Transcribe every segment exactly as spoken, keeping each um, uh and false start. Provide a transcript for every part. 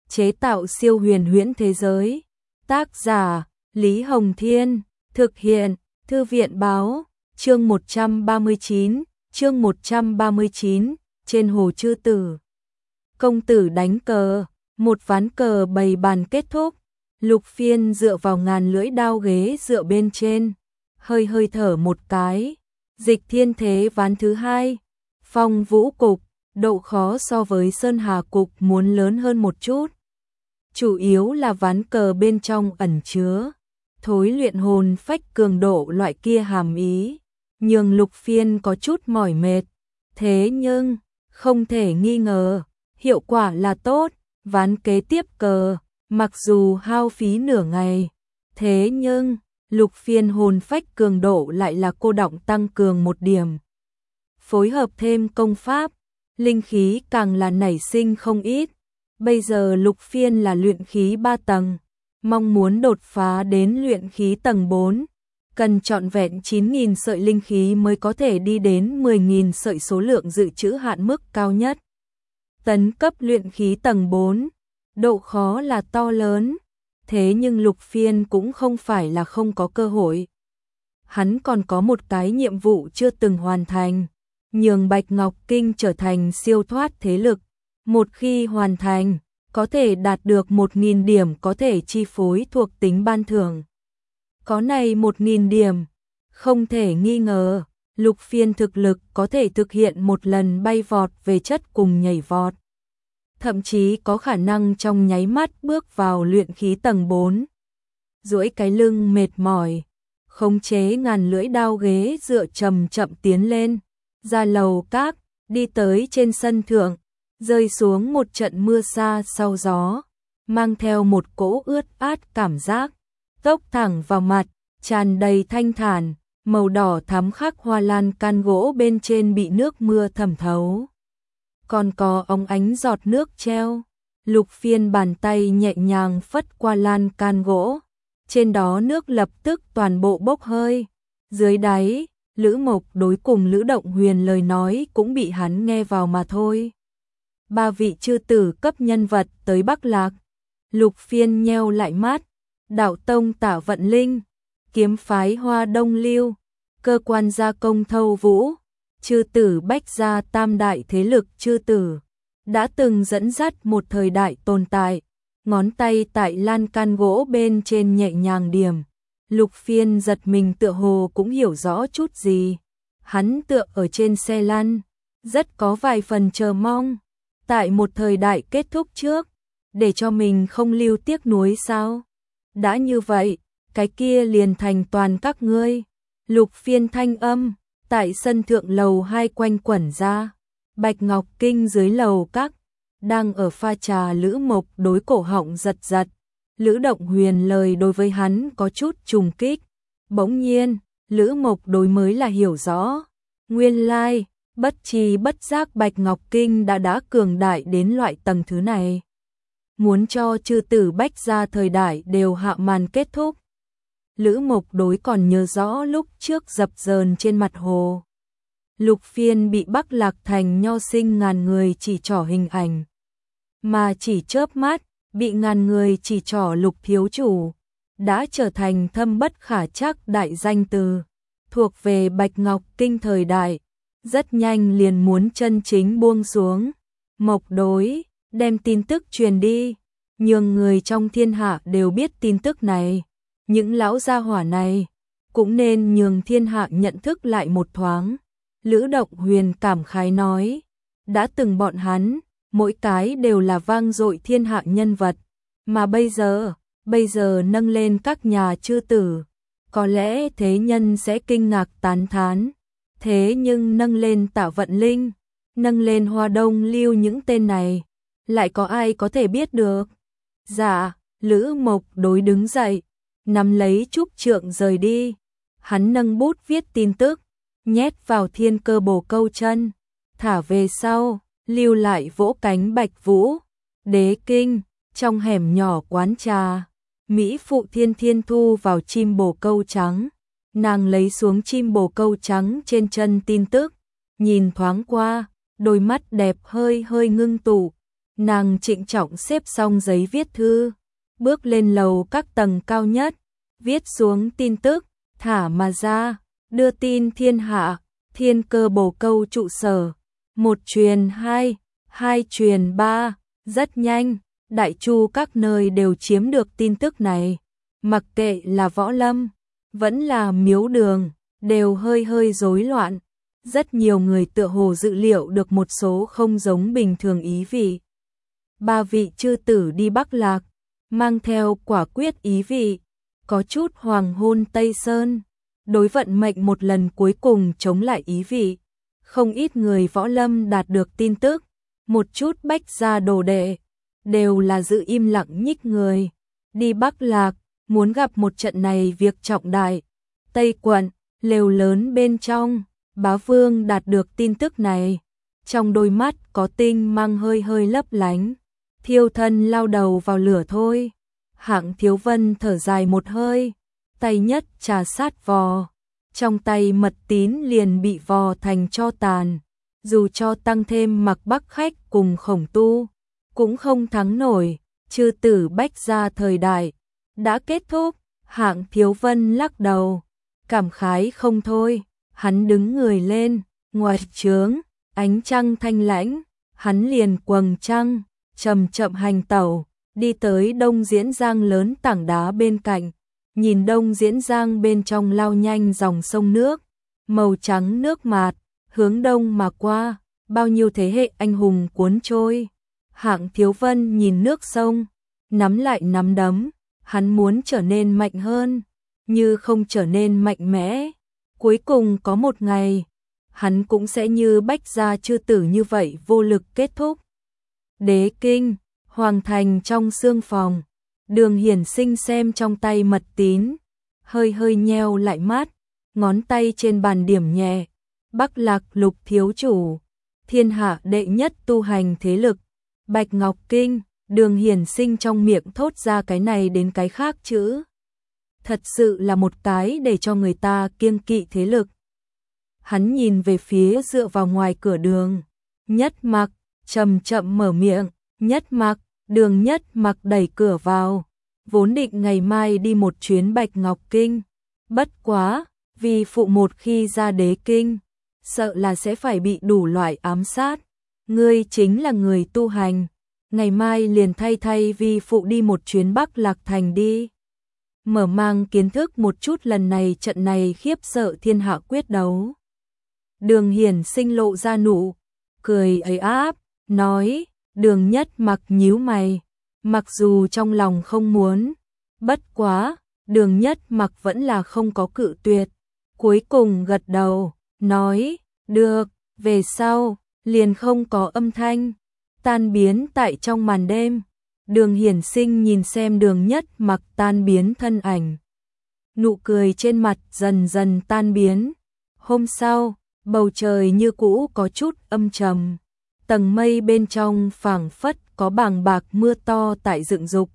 chế tạo siêu huyền huyễn thế giới. Tác giả Lý Hồng Thiên, thực hiện Thư viện Báo. Chương một trăm ba mươi chín, chương một trăm ba mươi chín, trên hồ Chư Tử. Công tử đánh cờ, một ván cờ bày bàn kết thúc. Lục Phiên dựa vào ngàn lưỡi đao ghế dựa bên trên, hơi hơi thở một cái. Dịch thiên thế ván thứ hai. Phong vũ cục, độ khó so với Sơn Hà cục muốn lớn hơn một chút. Chủ yếu là ván cờ bên trong ẩn chứa thối luyện hồn phách cường độ loại kia hàm ý, nhường Lục Phiên có chút mỏi mệt. Thế nhưng, không thể nghi ngờ, hiệu quả là tốt. Ván kế tiếp cờ, mặc dù hao phí nửa ngày, thế nhưng Lục Phiên hồn phách cường độ lại là cô đọng tăng cường một điểm. Phối hợp thêm công pháp, linh khí càng là nảy sinh không ít. Bây giờ Lục Phiên là luyện khí ba tầng, mong muốn đột phá đến luyện khí tầng bốn, cần trọn vẹn chín nghìn sợi linh khí mới có thể đi đến mười nghìn sợi số lượng dự trữ hạn mức cao nhất. Tấn cấp luyện khí tầng bốn, độ khó là to lớn, thế nhưng Lục Phiên cũng không phải là không có cơ hội. Hắn còn có một cái nhiệm vụ chưa từng hoàn thành, nhường Bạch Ngọc Kinh trở thành siêu thoát thế lực. Một khi hoàn thành, có thể đạt được một nghìn điểm có thể chi phối thuộc tính ban thưởng. Có này một nghìn điểm, không thể nghi ngờ, Lục Phiên thực lực có thể thực hiện một lần bay vọt về chất cùng nhảy vọt. Thậm chí có khả năng trong nháy mắt bước vào luyện khí tầng bốn. Duỗi cái lưng mệt mỏi, khống chế ngàn lưỡi đao ghế dựa chậm chậm tiến lên, ra lầu các, đi tới trên sân thượng, rơi xuống một trận mưa sa sau gió, mang theo một cỗ ướt át cảm giác, tốc thẳng vào mặt, tràn đầy thanh thản, màu đỏ thắm khắc hoa lan can gỗ bên trên bị nước mưa thẩm thấu. Còn có ống ánh giọt nước treo. Lục Phiên bàn tay nhẹ nhàng phất qua lan can gỗ, trên đó nước lập tức toàn bộ bốc hơi. Dưới đáy, Lữ Mộc đối cùng Lữ Động Huyền lời nói cũng bị hắn nghe vào mà thôi. Ba vị chư tử cấp nhân vật tới Bắc Lạc. Lục Phiên nheo lại mắt. Đạo tông Tả Vận Linh, kiếm phái Hoa Đông Lưu, cơ quan gia công Thâu Vũ, chư tử Bách gia tam đại thế lực chư tử, đã từng dẫn dắt một thời đại tồn tại. Ngón tay tại lan can gỗ bên trên nhẹ nhàng điểm. Lục Phiên giật mình tựa hồ cũng hiểu rõ chút gì. Hắn tựa ở trên xe lăn, rất có vài phần chờ mong. Tại một thời đại kết thúc trước, để cho mình không lưu tiếc nuối sao? Đã như vậy, cái kia liền thành toàn các ngươi. Lục Phiên thanh âm, tại sân thượng lầu hai quanh quẩn ra. Bạch Ngọc Kinh dưới lầu các, đang ở pha trà Lữ Mộc đối cổ họng giật giật. Lữ Động Huyền lời đối với hắn có chút trùng kích. Bỗng nhiên, Lữ Mộc đối mới là hiểu rõ. Nguyên lai, bất tri bất giác Bạch Ngọc Kinh đã đã cường đại đến loại tầng thứ này. Muốn cho chư tử Bách gia thời đại đều hạ màn kết thúc. Lữ Mộc đối còn nhớ rõ lúc trước dập dờn trên mặt hồ. Lục Phiên bị Bắc Lạc thành nho sinh ngàn người chỉ trỏ hình ảnh. Mà chỉ chớp mắt, bị ngàn người chỉ trỏ Lục thiếu chủ, đã trở thành thâm bất khả trắc đại danh từ, thuộc về Bạch Ngọc Kinh thời đại, rất nhanh liền muốn chân chính buông xuống. Mộc đối, đem tin tức truyền đi, nhường người trong thiên hạ đều biết tin tức này. Những lão gia hỏa này, cũng nên nhường thiên hạ nhận thức lại một thoáng. Lữ Động Huyền cảm khái nói, đã từng bọn hắn, mỗi cái đều là vang dội thiên hạ nhân vật, mà bây giờ, bây giờ nâng lên các nhà chư tử, có lẽ thế nhân sẽ kinh ngạc tán thán, thế nhưng nâng lên Tả Vận Linh, nâng lên Hoa Đông Lưu những tên này, lại có ai có thể biết được? Dạ, Lữ Mộc đối đứng dậy, nắm lấy trúc trượng rời đi, hắn nâng bút viết tin tức, nhét vào thiên cơ bổ câu chân, thả về sau, lưu lại vỗ cánh Bạch Vũ, Đế Kinh, trong hẻm nhỏ quán trà, Mỹ phụ Thiên Thiên thu vào chim bồ câu trắng, nàng lấy xuống chim bồ câu trắng trên chân tin tức, nhìn thoáng qua, đôi mắt đẹp hơi hơi ngưng tụ, Nàng trịnh trọng xếp xong giấy viết thư, bước lên lầu các tầng cao nhất, viết xuống tin tức, thả mà ra, đưa tin thiên hạ, Thiên Cơ Bồ Câu trụ sở, một truyền hai, hai truyền ba, rất nhanh, đại chu các nơi đều chiếm được tin tức này, mặc kệ là Võ Lâm, vẫn là Miếu Đường, đều hơi hơi rối loạn, rất nhiều người tựa hồ dự liệu được một số không giống bình thường ý vị. Ba vị chư tử đi Bắc Lạc, mang theo quả quyết ý vị, có chút hoàng hôn Tây Sơn, đối vận mệnh một lần cuối cùng chống lại ý vị. Không ít người Võ Lâm đạt được tin tức, một chút bách gia đồ đệ, đều là giữ im lặng nhích người. Đi Bắc Lạc, muốn gặp một trận này việc trọng đại. Tây quận, lều lớn bên trong, Bá Vương đạt được tin tức này. Trong đôi mắt có tinh mang hơi hơi lấp lánh. Thiêu thân lao đầu vào lửa thôi. Hạng Thiếu Vân thở dài một hơi, tay nhất trà sát vò, trong tay mật tín liền bị vò thành tro tàn, dù cho tăng thêm Mặc Bắc Khách cùng Khổng Tu, cũng không thắng nổi, chư tử bách gia thời đại, đã kết thúc. Hạng Thiếu Vân lắc đầu, cảm khái không thôi, hắn đứng người lên, ngoài trướng, ánh trăng thanh lãnh, hắn liền quầng trăng, chậm chậm hành tẩu, đi tới Đông Diễn Giang lớn tảng đá bên cạnh, nhìn Đông Diễn Giang bên trong lao nhanh dòng sông nước, màu trắng nước mạt, hướng đông mà qua, bao nhiêu thế hệ anh hùng cuốn trôi. Hạng Thiếu Vân nhìn nước sông, nắm lại nắm đấm, hắn muốn trở nên mạnh hơn, như không trở nên mạnh mẽ. Cuối cùng có một ngày, hắn cũng sẽ như bách gia chư tử như vậy vô lực kết thúc. Đế kinh, hoàng thành trong sương phòng, Đường Hiển Sinh xem trong tay mật tín, hơi hơi nheo lại mắt, ngón tay trên bàn điểm nhẹ. Bắc Lạc Lục thiếu chủ, thiên hạ đệ nhất tu hành thế lực, Bạch Ngọc Kinh. Đường Hiển Sinh trong miệng thốt ra cái này đến cái khác chữ. Thật sự là một cái để cho người ta kiêng kỵ thế lực. Hắn nhìn về phía dựa vào ngoài cửa đường, Nhất Mặc chậm chậm mở miệng. Nhất Mặc, Đường Nhất Mặc đẩy cửa vào, vốn định ngày mai đi một chuyến Bạch Ngọc Kinh, bất quá, vì phụ một khi ra đế kinh, sợ là sẽ phải bị đủ loại ám sát. Ngươi chính là người tu hành, ngày mai liền thay thay vi phụ đi một chuyến Bắc Lạc Thành đi. Mở mang kiến thức một chút lần này trận này khiếp sợ thiên hạ quyết đấu. Đường Hiển Sinh lộ ra nụ cười ấy áp, nói. Đường Nhất Mặc nhíu mày, mặc dù trong lòng không muốn, bất quá, Đường Nhất Mặc vẫn là không có cự tuyệt, cuối cùng gật đầu, nói, được, về sau, liền không có âm thanh, tan biến tại trong màn đêm. Đường Hiển Sinh nhìn xem Đường Nhất Mặc tan biến thân ảnh, nụ cười trên mặt dần dần tan biến. Hôm sau, bầu trời như cũ có chút âm trầm. Tầng mây bên trong phảng phất có bàng bạc mưa to tại dựng dục,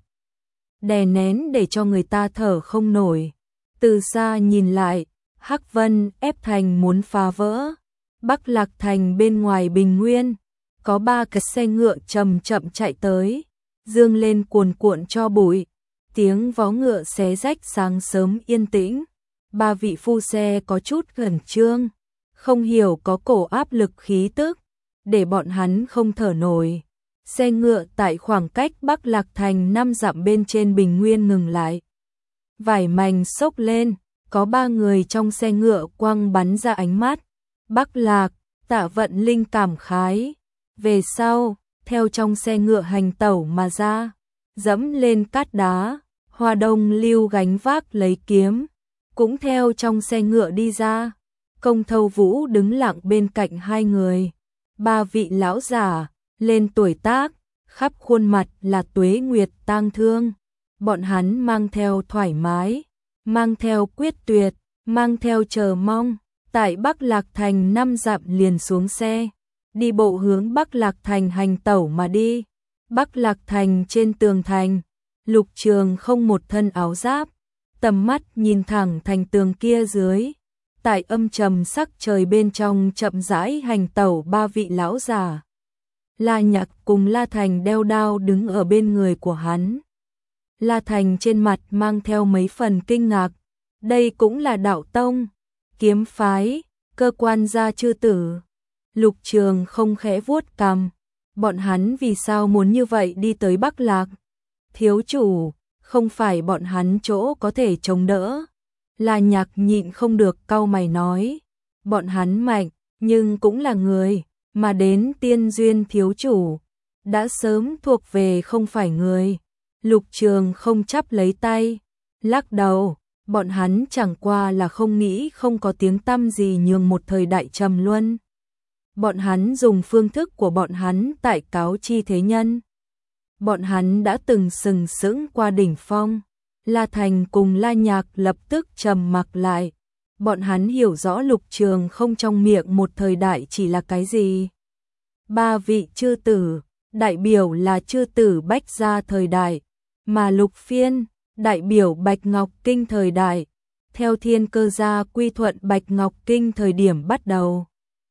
đè nén để cho người ta thở không nổi. Từ xa nhìn lại, Hắc Vân ép thành muốn phá vỡ. Bắc Lạc Thành bên ngoài bình nguyên, có ba cái xe ngựa chậm chậm chạy tới, dương lên cuồn cuộn cho bụi, tiếng vó ngựa xé rách sáng sớm yên tĩnh. Ba vị phu xe có chút khẩn trương, không hiểu có cổ áp lực khí tức, để bọn hắn không thở nổi. Xe ngựa tại khoảng cách Bắc Lạc Thành năm dặm bên trên bình nguyên ngừng lại. Vải mảnh xốc lên, có ba người trong xe ngựa quăng bắn ra ánh mắt. Bắc Lạc, Tạ Vận Linh cảm khái. Về sau, theo trong xe ngựa hành tẩu mà ra, dẫm lên cát đá. Hoa Đông Lưu gánh vác lấy kiếm, cũng theo trong xe ngựa đi ra. Công Thâu Vũ đứng lặng bên cạnh hai người. Ba vị lão giả, lên tuổi tác, khắp khuôn mặt là tuế nguyệt tang thương. Bọn hắn mang theo thoải mái, mang theo quyết tuyệt, mang theo chờ mong. Tại Bắc Lạc Thành năm dặm liền xuống xe, đi bộ hướng Bắc Lạc Thành hành tẩu mà đi. Bắc Lạc Thành trên tường thành, Lục Trường không một thân áo giáp, tầm mắt nhìn thẳng thành tường kia dưới. Tại âm trầm sắc trời bên trong chậm rãi hành tẩu ba vị lão già. La Nhạc cùng La Thành đeo đao đứng ở bên người của hắn. La Thành trên mặt mang theo mấy phần kinh ngạc, đây cũng là đạo tông, kiếm phái, cơ quan gia chư tử. Lục Trường không khẽ vuốt cằm, bọn hắn vì sao muốn như vậy đi tới Bắc Lạc? Thiếu chủ, không phải bọn hắn chỗ có thể chống đỡ. La Nhạc nhịn không được cau mày nói, bọn hắn mạnh, nhưng cũng là người, mà đến Tiên Duyên thiếu chủ, đã sớm thuộc về không phải người. Lục Trường không chắp lấy tay, lắc đầu, bọn hắn chẳng qua là không nghĩ không có tiếng tăm gì nhường một thời đại trầm luân. Bọn hắn dùng phương thức của bọn hắn tại cáo chi thế nhân. Bọn hắn đã từng sừng sững qua đỉnh phong. La Thành cùng La Nhạc lập tức trầm mặc lại. Bọn hắn hiểu rõ Lục Trường không trong miệng một thời đại chỉ là cái gì. Ba vị chư tử, đại biểu là chư tử Bách Gia thời đại, mà Lục Phiên, đại biểu Bạch Ngọc Kinh thời đại, theo Thiên Cơ gia quy thuận Bạch Ngọc Kinh thời điểm bắt đầu.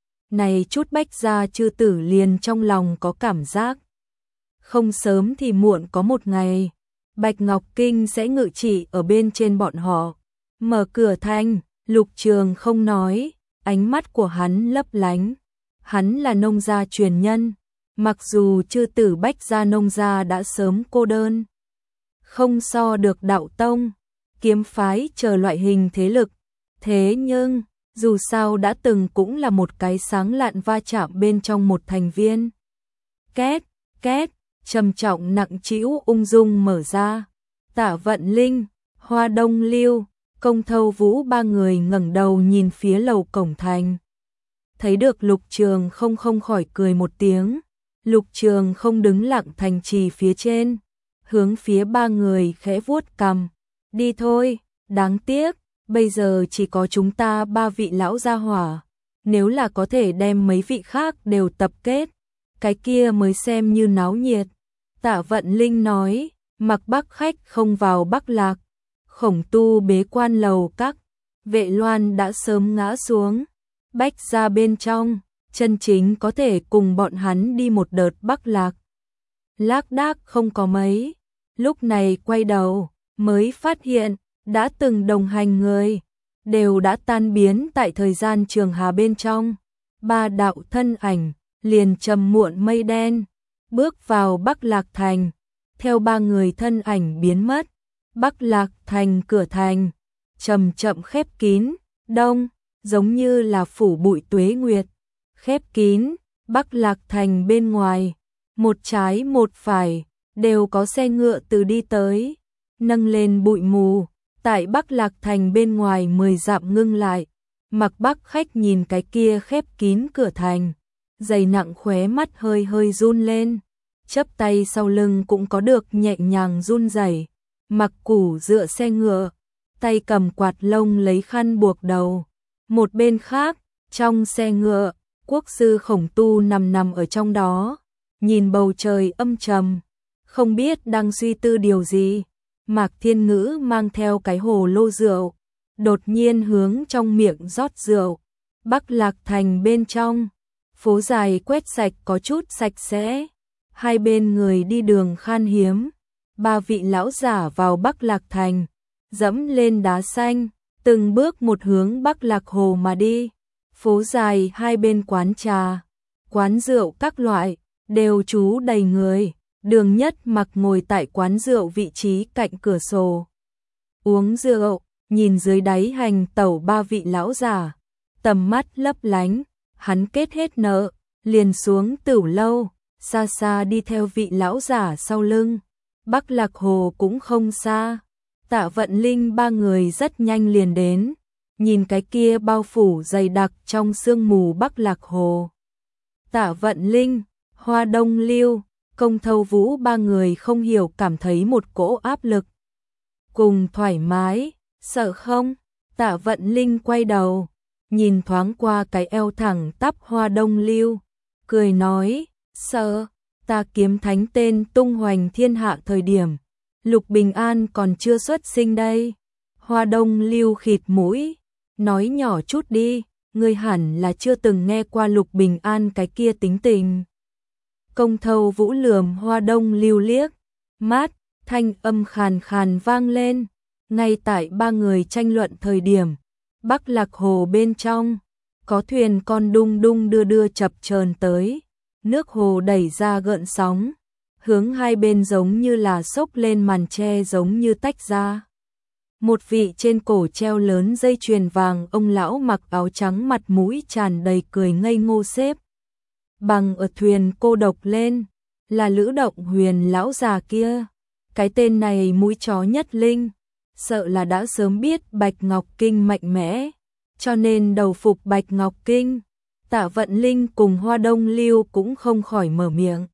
Này chút Bách Gia chư tử liền trong lòng có cảm giác. Không sớm thì muộn có một ngày, Bạch Ngọc Kinh sẽ ngự trị ở bên trên bọn họ. Mở cửa thành, Lục Trường không nói, ánh mắt của hắn lấp lánh. Hắn là nông gia truyền nhân, mặc dù chư tử Bách Gia nông gia đã sớm cô đơn. Không so được đạo tông, kiếm phái chờ loại hình thế lực. Thế nhưng, dù sao đã từng cũng là một cái sáng lạn va chạm bên trong một thành viên. Két, két, trầm trọng nặng trĩu ung dung mở ra. Tả Vận Linh, Hoa Đông Lưu, Công Thâu Vũ ba người ngẩng đầu nhìn phía lầu cổng thành. Thấy được Lục Trường không không khỏi cười một tiếng. Lục Trường không đứng lặng thành trì phía trên, hướng phía ba người khẽ vuốt cằm. Đi thôi, đáng tiếc, bây giờ chỉ có chúng ta ba vị lão gia hỏa. Nếu là có thể đem mấy vị khác đều tập kết, cái kia mới xem như náo nhiệt. Tả Vận Linh nói, mặc Bắc khách không vào Bắc Lạc, Khổng Tu bế quan lầu các, Vệ Loan đã sớm ngã xuống. Bách Gia bên trong, chân chính có thể cùng bọn hắn đi một đợt Bắc Lạc. Lác đác không có mấy, lúc này quay đầu, mới phát hiện, đã từng đồng hành người, đều đã tan biến tại thời gian trường hà bên trong. Ba đạo thân ảnh, liền trầm muộn mây đen, bước vào Bắc Lạc Thành, theo ba người thân ảnh biến mất. Bắc Lạc Thành cửa thành, chậm chậm khép kín, đông, giống như là phủ bụi tuế nguyệt, khép kín. Bắc Lạc Thành bên ngoài, một trái một phải, đều có xe ngựa từ đi tới, nâng lên bụi mù, tại Bắc Lạc Thành bên ngoài mười dặm ngưng lại. Mặc Bắc khách nhìn cái kia khép kín cửa thành, dày nặng khóe mắt hơi hơi run lên, chắp tay sau lưng cũng có được nhẹ nhàng run rẩy. Mặc Củ dựa xe ngựa, tay cầm quạt lông lấy khăn buộc đầu. Một bên khác, trong xe ngựa, quốc sư Khổng Tu nằm nằm ở trong đó, nhìn bầu trời âm trầm, không biết đang suy tư điều gì. Mạc Thiên Ngữ mang theo cái hồ lô rượu, đột nhiên hướng trong miệng rót rượu. Bắc Lạc Thành bên trong, phố dài quét sạch có chút sạch sẽ, hai bên người đi đường khan hiếm. Ba vị lão giả vào Bắc Lạc Thành, dẫm lên đá xanh, từng bước một hướng Bắc Lạc Hồ mà đi. Phố dài hai bên quán trà, quán rượu các loại, đều trú đầy người. Đường Nhất Mặc ngồi tại quán rượu vị trí cạnh cửa sổ, uống rượu, nhìn dưới đáy hành tẩu ba vị lão giả, tầm mắt lấp lánh. Hắn kết hết nợ, liền xuống tửu lâu, xa xa đi theo vị lão giả sau lưng. Bắc Lạc Hồ cũng không xa, Tạ Vận Linh ba người rất nhanh liền đến, nhìn cái kia bao phủ dày đặc trong sương mù Bắc Lạc Hồ. Tạ Vận Linh, Hoa Đông Lưu, Công Thâu Vũ ba người không hiểu cảm thấy một cỗ áp lực. Cùng thoải mái, sợ không? Tạ Vận Linh quay đầu, nhìn thoáng qua cái eo thẳng tắp Hoa Đông Lưu, cười nói, sợ, ta Kiếm Thánh tên tung hoành thiên hạ thời điểm, Lục Bình An còn chưa xuất sinh đây. Hoa Đông Lưu khịt mũi, nói nhỏ chút đi, ngươi hẳn là chưa từng nghe qua Lục Bình An cái kia tính tình. Công Thâu Vũ lườm Hoa Đông Lưu liếc mắt, thanh âm khàn khàn vang lên. Ngay tại ba người tranh luận thời điểm, Bắc Lạc Hồ bên trong có thuyền con đung đung đưa đưa chập chờn tới, nước hồ đẩy ra gợn sóng, hướng hai bên giống như là xốc lên màn tre giống như tách ra. Một vị trên cổ treo lớn dây chuyền vàng ông lão mặc áo trắng mặt mũi tràn đầy cười ngây ngô xếp bằng ở thuyền cô độc lên, là Lữ Động Huyền lão già kia. Cái tên này mũi chó nhất linh, sợ là đã sớm biết Bạch Ngọc Kinh mạnh mẽ, cho nên đầu phục Bạch Ngọc Kinh. Tạ Vận Linh cùng Hoa Đông Lưu cũng không khỏi mở miệng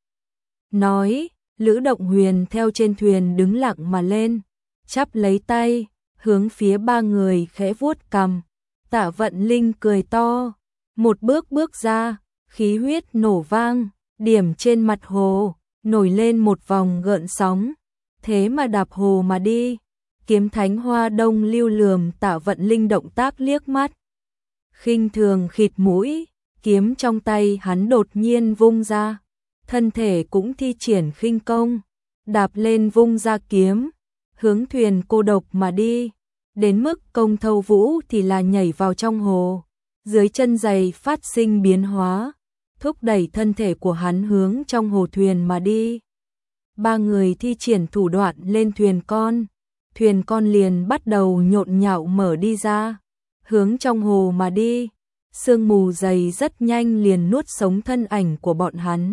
nói. Lữ Động Huyền theo trên thuyền đứng lặng mà lên, chắp lấy tay, hướng phía ba người khẽ vuốt cằm. Tạ Vận Linh cười to, một bước bước ra, khí huyết nổ vang, điểm trên mặt hồ, nổi lên một vòng gợn sóng, thế mà đạp hồ mà đi. Kiếm Thánh Hoa Đông Lưu lườm Tạ Vận Linh động tác liếc mắt, khinh thường khịt mũi, kiếm trong tay hắn đột nhiên vung ra, thân thể cũng thi triển khinh công, đạp lên vung ra kiếm, hướng thuyền cô độc mà đi. Đến mức Công Thâu Vũ thì là nhảy vào trong hồ, dưới chân giày phát sinh biến hóa, thúc đẩy thân thể của hắn hướng trong hồ thuyền mà đi. Ba người thi triển thủ đoạn lên thuyền con, thuyền con liền bắt đầu nhộn nhạo mở đi ra, hướng trong hồ mà đi. Sương mù dày rất nhanh liền nuốt sống thân ảnh của bọn hắn.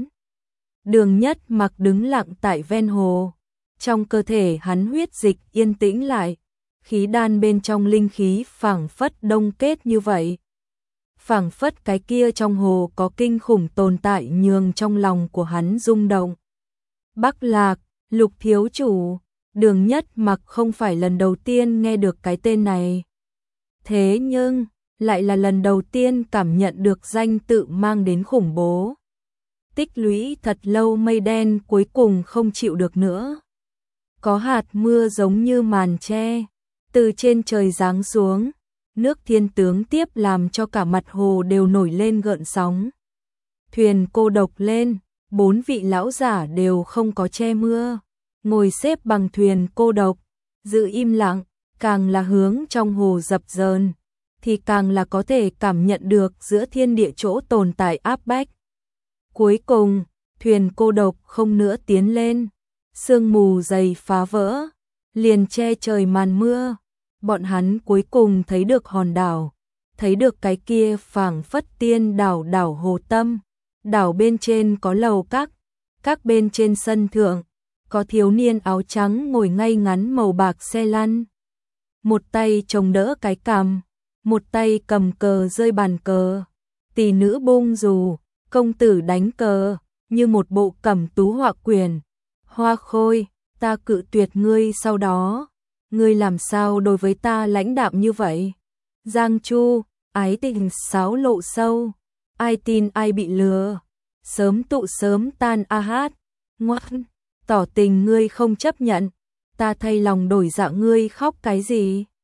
Đường Nhất Mặc đứng lặng tại ven hồ, trong cơ thể hắn huyết dịch yên tĩnh lại, khí đan bên trong linh khí phảng phất đông kết như vậy. Phảng phất cái kia trong hồ có kinh khủng tồn tại nhường trong lòng của hắn rung động. Bắc Lạc, Lục thiếu chủ, Đường Nhất Mặc không phải lần đầu tiên nghe được cái tên này. Thế nhưng, lại là lần đầu tiên cảm nhận được danh tự mang đến khủng bố. Tích lũy thật lâu mây đen cuối cùng không chịu được nữa. Có hạt mưa giống như màn tre, từ trên trời giáng xuống, nước thiên tướng tiếp làm cho cả mặt hồ đều nổi lên gợn sóng. Thuyền cô độc lên, bốn vị lão giả đều không có che mưa, ngồi xếp bằng thuyền cô độc, giữ im lặng, càng là hướng trong hồ dập dờn, thì càng là có thể cảm nhận được giữa thiên địa chỗ tồn tại áp bách. Cuối cùng, thuyền cô độc không nữa tiến lên, sương mù dày phá vỡ, liền che trời màn mưa. Bọn hắn cuối cùng thấy được hòn đảo, thấy được cái kia phảng phất tiên đảo đảo hồ tâm. Đảo bên trên có lầu các, các bên trên sân thượng, có thiếu niên áo trắng ngồi ngay ngắn màu bạc xe lăn. Một tay chống đỡ cái cằm, một tay cầm cờ rơi bàn cờ, tỷ nữ bung dù, công tử đánh cờ, như một bộ cẩm tú họa quyển. Hoa Khôi, ta cự tuyệt ngươi sau đó, ngươi làm sao đối với ta lãnh đạm như vậy? Giang Chu, ái tình sáo lộ sâu, ai tin ai bị lừa, sớm tụ sớm tan a hát, ngoan, tỏ tình ngươi không chấp nhận, ta thay lòng đổi dạ ngươi khóc cái gì?